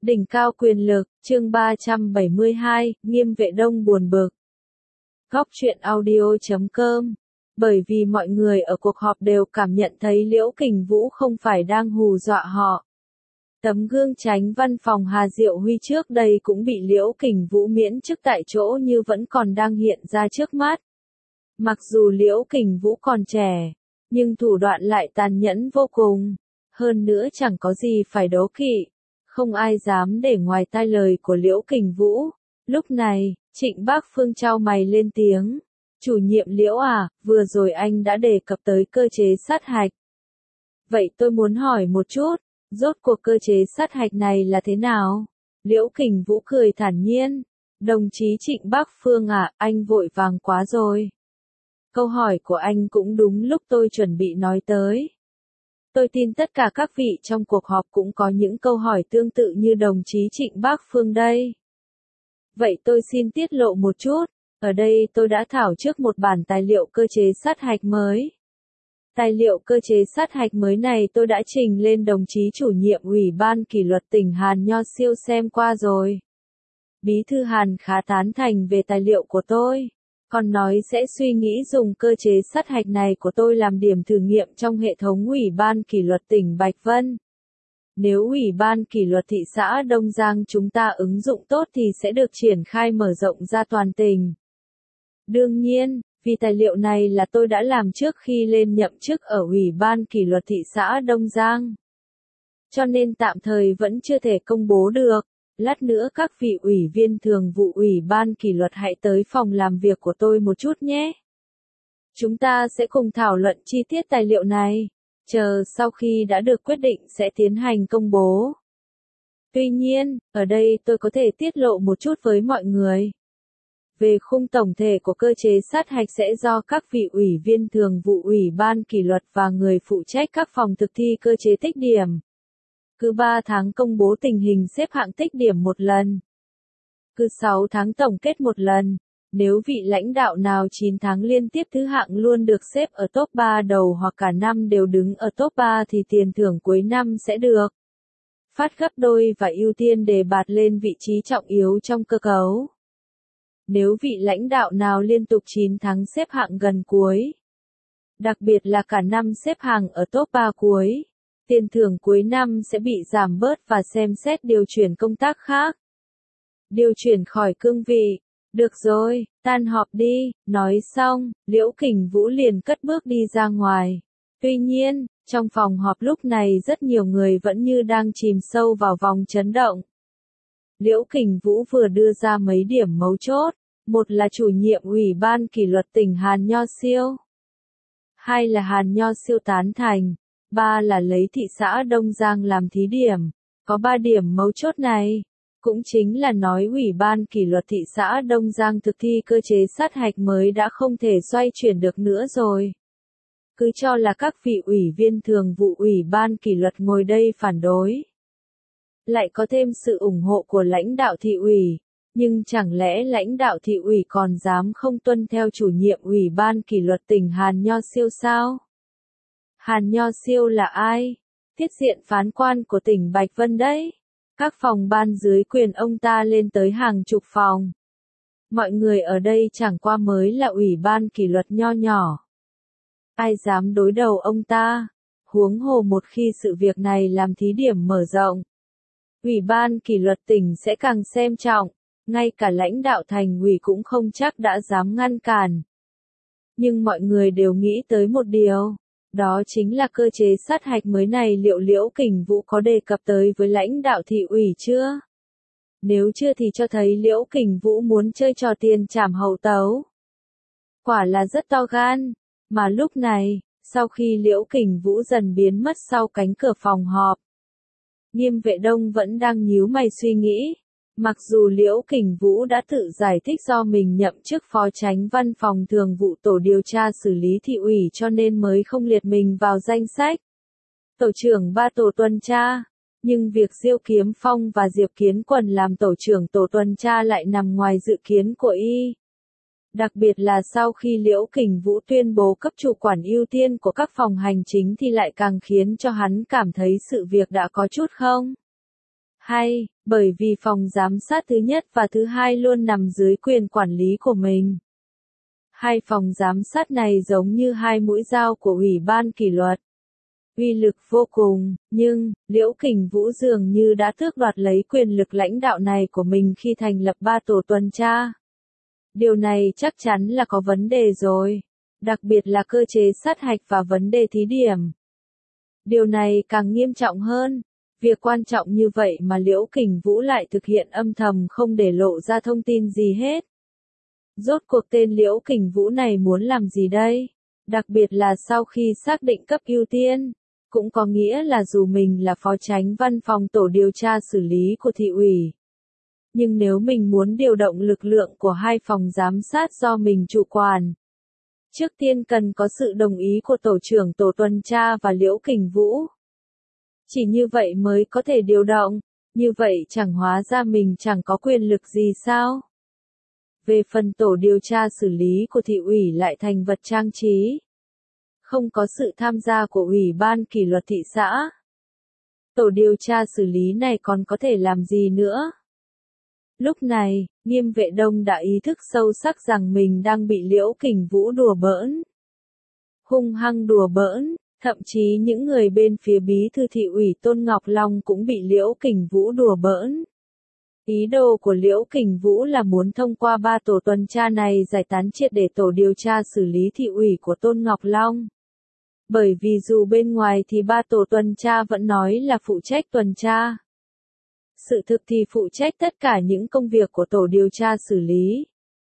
Đỉnh cao quyền lực, chương 372, Nghiêm Vệ Đông buồn bực. Góc truyện audio.com. Bởi vì mọi người ở cuộc họp đều cảm nhận thấy Liễu Kình Vũ không phải đang hù dọa họ. Tấm gương tránh văn phòng Hà Diệu Huy trước đây cũng bị Liễu Kình Vũ miễn chức tại chỗ như vẫn còn đang hiện ra trước mắt. Mặc dù Liễu Kình Vũ còn trẻ, nhưng thủ đoạn lại tàn nhẫn vô cùng. Hơn nữa chẳng có gì phải đố kỵ. Không ai dám để ngoài tai lời của Liễu Kình Vũ. Lúc này, Trịnh Bác Phương chau mày lên tiếng. Chủ nhiệm Liễu à, vừa rồi anh đã đề cập tới cơ chế sát hạch. Vậy tôi muốn hỏi một chút, rốt cuộc cơ chế sát hạch này là thế nào? Liễu Kình Vũ cười thản nhiên. Đồng chí Trịnh Bác Phương à, anh vội vàng quá rồi. Câu hỏi của anh cũng đúng lúc tôi chuẩn bị nói tới. Tôi tin tất cả các vị trong cuộc họp cũng có những câu hỏi tương tự như đồng chí Trịnh Bác Phương đây. Vậy tôi xin tiết lộ một chút, ở đây tôi đã thảo trước một bản tài liệu cơ chế sát hạch mới. Tài liệu cơ chế sát hạch mới này tôi đã trình lên đồng chí chủ nhiệm Ủy ban kỷ luật tỉnh Hàn Nho Siêu xem qua rồi. Bí thư Hàn khá tán thành về tài liệu của tôi. Còn nói sẽ suy nghĩ dùng cơ chế sát hạch này của tôi làm điểm thử nghiệm trong hệ thống Ủy ban kỷ luật tỉnh Bạch Vân. Nếu Ủy ban kỷ luật thị xã Đông Giang chúng ta ứng dụng tốt thì sẽ được triển khai mở rộng ra toàn tỉnh. Đương nhiên, vì tài liệu này là tôi đã làm trước khi lên nhậm chức ở Ủy ban kỷ luật thị xã Đông Giang. Cho nên tạm thời vẫn chưa thể công bố được. Lát nữa các vị ủy viên thường vụ Ủy ban kỷ luật hãy tới phòng làm việc của tôi một chút nhé. Chúng ta sẽ cùng thảo luận chi tiết tài liệu này. Chờ sau khi đã được quyết định sẽ tiến hành công bố. Tuy nhiên, ở đây tôi có thể tiết lộ một chút với mọi người. Về khung tổng thể của cơ chế sát hạch sẽ do các vị ủy viên thường vụ Ủy ban kỷ luật và người phụ trách các phòng thực thi cơ chế tích điểm. Cứ 3 tháng công bố tình hình xếp hạng tích điểm một lần. Cứ 6 tháng tổng kết một lần. Nếu vị lãnh đạo nào 9 tháng liên tiếp thứ hạng luôn được xếp ở top 3 đầu hoặc cả năm đều đứng ở top 3 thì tiền thưởng cuối năm sẽ được phát gấp đôi và ưu tiên đề bạt lên vị trí trọng yếu trong cơ cấu. Nếu vị lãnh đạo nào liên tục 9 tháng xếp hạng gần cuối, đặc biệt là cả năm xếp hàng ở top 3 cuối, tiền thưởng cuối năm sẽ bị giảm bớt và xem xét điều chuyển công tác khác. Điều chuyển khỏi cương vị. Được rồi, tan họp đi, nói xong, Liễu Kình Vũ liền cất bước đi ra ngoài. Tuy nhiên, trong phòng họp lúc này rất nhiều người vẫn như đang chìm sâu vào vòng chấn động. Liễu Kình Vũ vừa đưa ra mấy điểm mấu chốt, một là chủ nhiệm Ủy ban kỷ luật tỉnh Hàn Nho Siêu. Hai là Hàn Nho Siêu tán thành. Ba là lấy thị xã Đông Giang làm thí điểm. Có 3 điểm mấu chốt này. Cũng chính là nói Ủy ban kỷ luật thị xã Đông Giang thực thi cơ chế sát hạch mới đã không thể xoay chuyển được nữa rồi. Cứ cho là các vị ủy viên thường vụ Ủy ban kỷ luật ngồi đây phản đối. Lại có thêm sự ủng hộ của lãnh đạo thị ủy. Nhưng chẳng lẽ lãnh đạo thị ủy còn dám không tuân theo chủ nhiệm Ủy ban kỷ luật tỉnh Hàn Nho Siêu sao? Hàn Nho Siêu là ai? Tiết diện phán quan của tỉnh Bạch Vân đấy. Các phòng ban dưới quyền ông ta lên tới hàng chục phòng. Mọi người ở đây chẳng qua mới là ủy ban kỷ luật nho nhỏ. Ai dám đối đầu ông ta? Huống hồ một khi sự việc này làm thí điểm mở rộng, Ủy ban kỷ luật tỉnh sẽ càng xem trọng, ngay cả lãnh đạo thành ủy cũng không chắc đã dám ngăn cản. Nhưng mọi người đều nghĩ tới một điều. Đó chính là cơ chế sát hạch mới này liệu Liễu Kình Vũ có đề cập tới với lãnh đạo thị ủy chưa? Nếu chưa thì cho thấy Liễu Kình Vũ muốn chơi trò tiền trảm hậu tấu. Quả là rất to gan. Mà lúc này, sau khi Liễu Kình Vũ dần biến mất sau cánh cửa phòng họp, Nghiêm Vệ Đông vẫn đang nhíu mày suy nghĩ. Mặc dù Liễu Kình Vũ đã tự giải thích do mình nhậm chức phó chánh văn phòng thường vụ tổ điều tra xử lý thị ủy cho nên mới không liệt mình vào danh sách tổ trưởng 3 tổ tuần tra, nhưng việc Diêu Kiếm Phong và Diệp Kiến Quần làm tổ trưởng tổ tuần tra lại nằm ngoài dự kiến của y. Đặc biệt là sau khi Liễu Kình Vũ tuyên bố cấp chủ quản ưu tiên của các phòng hành chính thì lại càng khiến cho hắn cảm thấy sự việc đã có chút không hay. Bởi vì phòng giám sát thứ nhất và thứ hai luôn nằm dưới quyền quản lý của mình. Hai phòng giám sát này giống như hai mũi dao của Ủy ban kỷ luật. Uy lực vô cùng, nhưng, Liễu Kình Vũ dường như đã tước đoạt lấy quyền lực lãnh đạo này của mình khi thành lập 3 tổ tuần tra. Điều này chắc chắn là có vấn đề rồi, đặc biệt là cơ chế sát hạch và vấn đề thí điểm. Điều này càng nghiêm trọng hơn, việc quan trọng như vậy mà Liễu Kình Vũ lại thực hiện âm thầm không để lộ ra thông tin gì hết. Rốt cuộc tên Liễu Kình Vũ này muốn làm gì đây? Đặc biệt là sau khi xác định cấp ưu tiên, cũng có nghĩa là dù mình là phó chánh văn phòng tổ điều tra xử lý của thị ủy. Nhưng nếu mình muốn điều động lực lượng của hai phòng giám sát do mình chủ quản, trước tiên cần có sự đồng ý của tổ trưởng tổ tuần tra và Liễu Kình Vũ. Chỉ như vậy mới có thể điều động, như vậy chẳng hóa ra mình chẳng có quyền lực gì sao? Về phần tổ điều tra xử lý của thị ủy lại thành vật trang trí. Không có sự tham gia của Ủy ban kỷ luật thị xã. Tổ điều tra xử lý này còn có thể làm gì nữa? Lúc này, Nghiêm Vệ Đông đã ý thức sâu sắc rằng mình đang bị Liễu Kình Vũ đùa bỡn. Hung hăng đùa bỡn, thậm chí những người bên phía bí thư thị ủy Tôn Ngọc Long cũng bị Liễu Kình Vũ đùa bỡn. Ý đồ của Liễu Kình Vũ là muốn thông qua 3 tổ tuần tra này giải tán triệt để tổ điều tra xử lý thị ủy của Tôn Ngọc Long. Bởi vì dù bên ngoài thì 3 tổ tuần tra vẫn nói là phụ trách tuần tra. Sự thực thì phụ trách tất cả những công việc của tổ điều tra xử lý.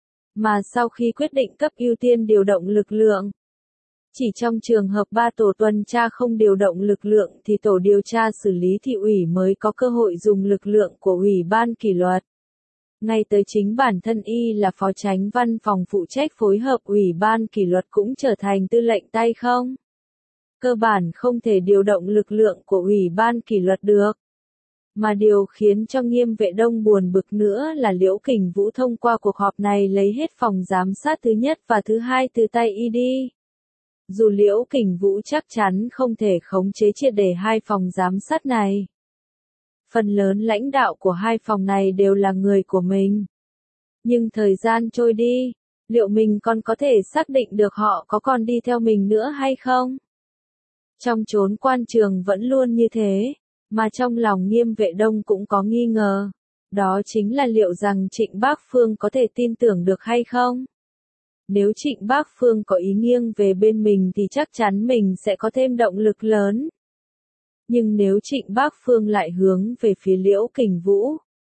Mà sau khi quyết định cấp ưu tiên điều động lực lượng, chỉ trong trường hợp 3 tổ tuần tra không điều động lực lượng thì tổ điều tra xử lý thị ủy mới có cơ hội dùng lực lượng của Ủy ban kỷ luật. Ngay tới chính bản thân y là phó chánh văn phòng phụ trách phối hợp Ủy ban kỷ luật cũng trở thành tư lệnh tay không. Cơ bản không thể điều động lực lượng của Ủy ban kỷ luật được. Mà điều khiến cho Nghiêm Vệ Đông buồn bực nữa là Liễu Kình Vũ thông qua cuộc họp này lấy hết phòng giám sát thứ nhất và thứ hai từ tay y đi. Dù Liễu Kình Vũ chắc chắn không thể khống chế triệt để hai phòng giám sát này. Phần lớn lãnh đạo của hai phòng này đều là người của mình. Nhưng thời gian trôi đi, liệu mình còn có thể xác định được họ có còn đi theo mình nữa hay không? Trong chốn quan trường vẫn luôn như thế, mà trong lòng Nghiêm Vệ Đông cũng có nghi ngờ. Đó chính là liệu rằng Trịnh Bác Phương có thể tin tưởng được hay không? Nếu Trịnh Bác Phương có ý nghiêng về bên mình thì chắc chắn mình sẽ có thêm động lực lớn. Nhưng nếu Trịnh Bác Phương lại hướng về phía Liễu Kình Vũ,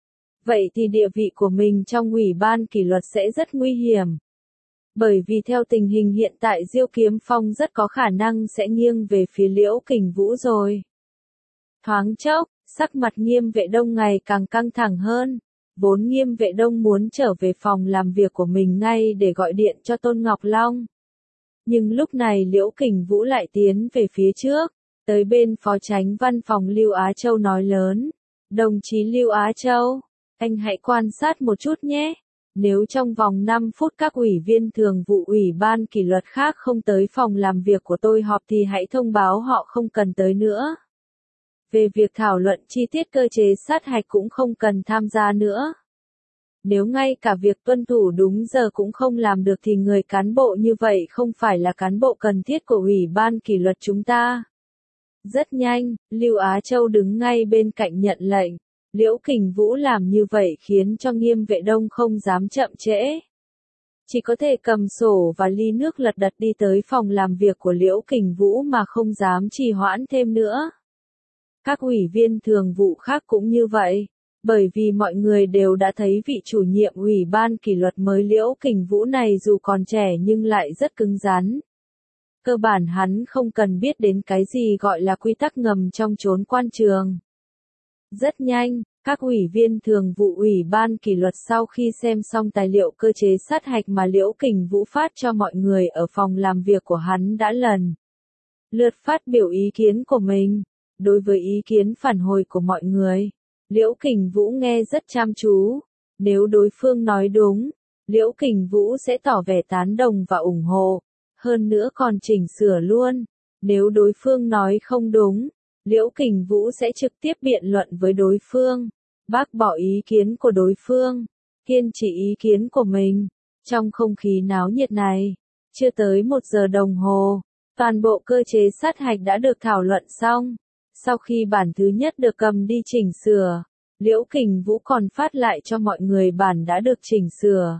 vậy thì địa vị của mình trong Ủy ban kỷ luật sẽ rất nguy hiểm. Bởi vì theo tình hình hiện tại Diêu Kiếm Phong rất có khả năng sẽ nghiêng về phía Liễu Kình Vũ rồi. Thoáng chốc, sắc mặt Nghiêm Vệ Đông ngày càng căng thẳng hơn. Vốn Nghiêm Vệ Đông muốn trở về phòng làm việc của mình ngay để gọi điện cho Tôn Ngọc Long. Nhưng lúc này Liễu Kình Vũ lại tiến về phía trước, tới bên phó chánh văn phòng Lưu Á Châu nói lớn. Đồng chí Lưu Á Châu, anh hãy quan sát một chút nhé. Nếu trong vòng 5 phút các ủy viên thường vụ Ủy ban kỷ luật khác không tới phòng làm việc của tôi họp thì hãy thông báo họ không cần tới nữa. Về việc thảo luận chi tiết cơ chế sát hạch cũng không cần tham gia nữa. Nếu ngay cả việc tuân thủ đúng giờ cũng không làm được thì người cán bộ như vậy không phải là cán bộ cần thiết của Ủy ban kỷ luật chúng ta. Rất nhanh, Lưu Á Châu đứng ngay bên cạnh nhận lệnh. Liễu Kình Vũ làm như vậy khiến cho Nghiêm Vệ Đông không dám chậm trễ. Chỉ có thể cầm sổ và ly nước lật đật đi tới phòng làm việc của Liễu Kình Vũ mà không dám trì hoãn thêm nữa. Các ủy viên thường vụ khác cũng như vậy, bởi vì mọi người đều đã thấy vị chủ nhiệm Ủy ban kỷ luật mới Liễu Kình Vũ này dù còn trẻ nhưng lại rất cứng rắn. Cơ bản hắn không cần biết đến cái gì gọi là quy tắc ngầm trong chốn quan trường. Rất nhanh, các ủy viên thường vụ Ủy ban kỷ luật sau khi xem xong tài liệu cơ chế sát hạch mà Liễu Kình Vũ phát cho mọi người ở phòng làm việc của hắn đã lần lượt phát biểu ý kiến của mình. Đối với ý kiến phản hồi của mọi người, Liễu Kình Vũ nghe rất chăm chú. Nếu đối phương nói đúng, Liễu Kình Vũ sẽ tỏ vẻ tán đồng và ủng hộ. Hơn nữa còn chỉnh sửa luôn. Nếu đối phương nói không đúng, Liễu Kình Vũ sẽ trực tiếp biện luận với đối phương. bác bỏ ý kiến của đối phương, kiên trì ý kiến của mình. Trong không khí náo nhiệt này, chưa tới 1 giờ đồng hồ, toàn bộ cơ chế sát hạch đã được thảo luận xong. Sau khi bản thứ nhất được cầm đi chỉnh sửa, Liễu Kình Vũ còn phát lại cho mọi người bản đã được chỉnh sửa.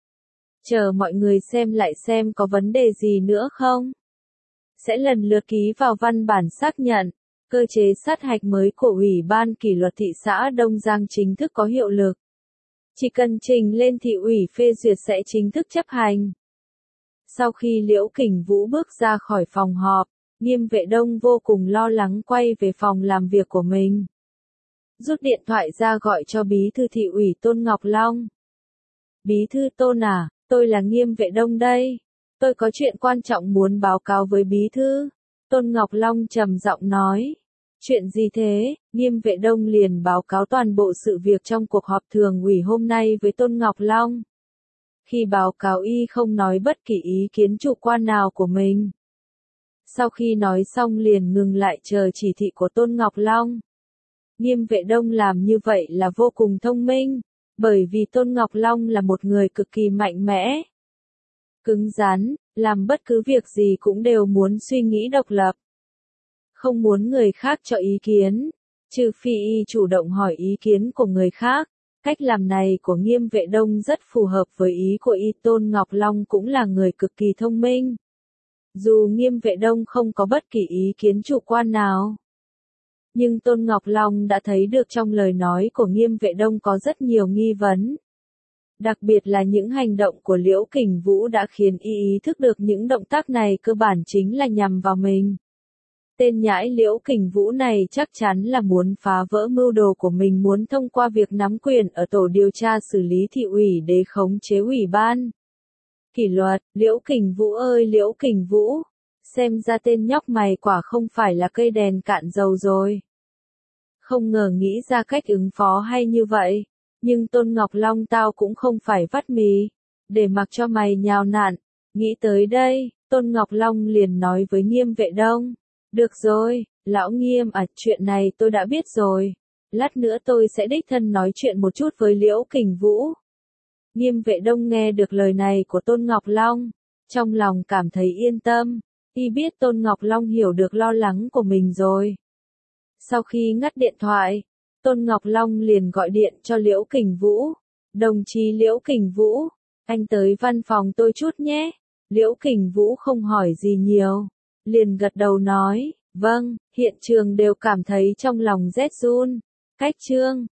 Chờ mọi người xem lại xem có vấn đề gì nữa không. Sẽ lần lượt ký vào văn bản xác nhận. Cơ chế sát hạch mới của Ủy ban kỷ luật thị xã Đông Giang chính thức có hiệu lực. Chỉ cần trình lên thị ủy phê duyệt sẽ chính thức chấp hành. Sau khi Liễu Kình Vũ bước ra khỏi phòng họp, Nghiêm Vệ Đông vô cùng lo lắng quay về phòng làm việc của mình. Rút điện thoại ra gọi cho bí thư thị ủy Tôn Ngọc Long. Bí thư Tôn à, tôi là Nghiêm Vệ Đông đây. Tôi có chuyện quan trọng muốn báo cáo với bí thư. Tôn Ngọc Long trầm giọng nói. Chuyện gì thế? Nghiêm Vệ Đông liền báo cáo toàn bộ sự việc trong cuộc họp thường ủy hôm nay với Tôn Ngọc Long. Khi báo cáo y không nói bất kỳ ý kiến chủ quan nào của mình. Sau khi nói xong liền ngừng lại chờ chỉ thị của Tôn Ngọc Long. Nghiêm Vệ Đông làm như vậy là vô cùng thông minh, bởi vì Tôn Ngọc Long là một người cực kỳ mạnh mẽ, cứng rắn, làm bất cứ việc gì cũng đều muốn suy nghĩ độc lập. Không muốn người khác cho ý kiến, trừ phi y chủ động hỏi ý kiến của người khác. Cách làm này của Nghiêm Vệ Đông rất phù hợp với ý của y. Tôn Ngọc Long cũng là người cực kỳ thông minh. Dù Nghiêm Vệ Đông không có bất kỳ ý kiến chủ quan nào, nhưng Tôn Ngọc Long đã thấy được trong lời nói của Nghiêm Vệ Đông có rất nhiều nghi vấn. Đặc biệt là những hành động của Liễu Kình Vũ đã khiến y ý thức được những động tác này cơ bản chính là nhằm vào mình. Tên nhãi Liễu Kình Vũ này chắc chắn là muốn phá vỡ mưu đồ của mình, muốn thông qua việc nắm quyền ở tổ điều tra xử lý thị ủy để khống chế ủy ban kỷ luật. Liễu Kình Vũ ơi Liễu Kình Vũ, xem ra tên nhóc mày quả không phải là cây đèn cạn dầu rồi. Không ngờ nghĩ ra cách ứng phó hay như vậy, nhưng Tôn Ngọc Long tao cũng không phải vắt mì, để mặc cho mày nhào nặn. Nghĩ tới đây, Tôn Ngọc Long liền nói với Nghiêm Vệ Đông. Được rồi, lão Nghiêm à, chuyện này tôi đã biết rồi. Lát nữa tôi sẽ đích thân nói chuyện một chút với Liễu Kình Vũ. Nghiêm Vệ Đông nghe được lời này của Tôn Ngọc Long, trong lòng cảm thấy yên tâm, y biết Tôn Ngọc Long hiểu được lo lắng của mình rồi. Sau khi ngắt điện thoại, Tôn Ngọc Long liền gọi điện cho Liễu Kình Vũ. Đồng chí Liễu Kình Vũ, anh tới văn phòng tôi chút nhé. Liễu Kình Vũ không hỏi gì nhiều, liền gật đầu nói, vâng. Hiện trường đều cảm thấy trong lòng rét run. Cách chương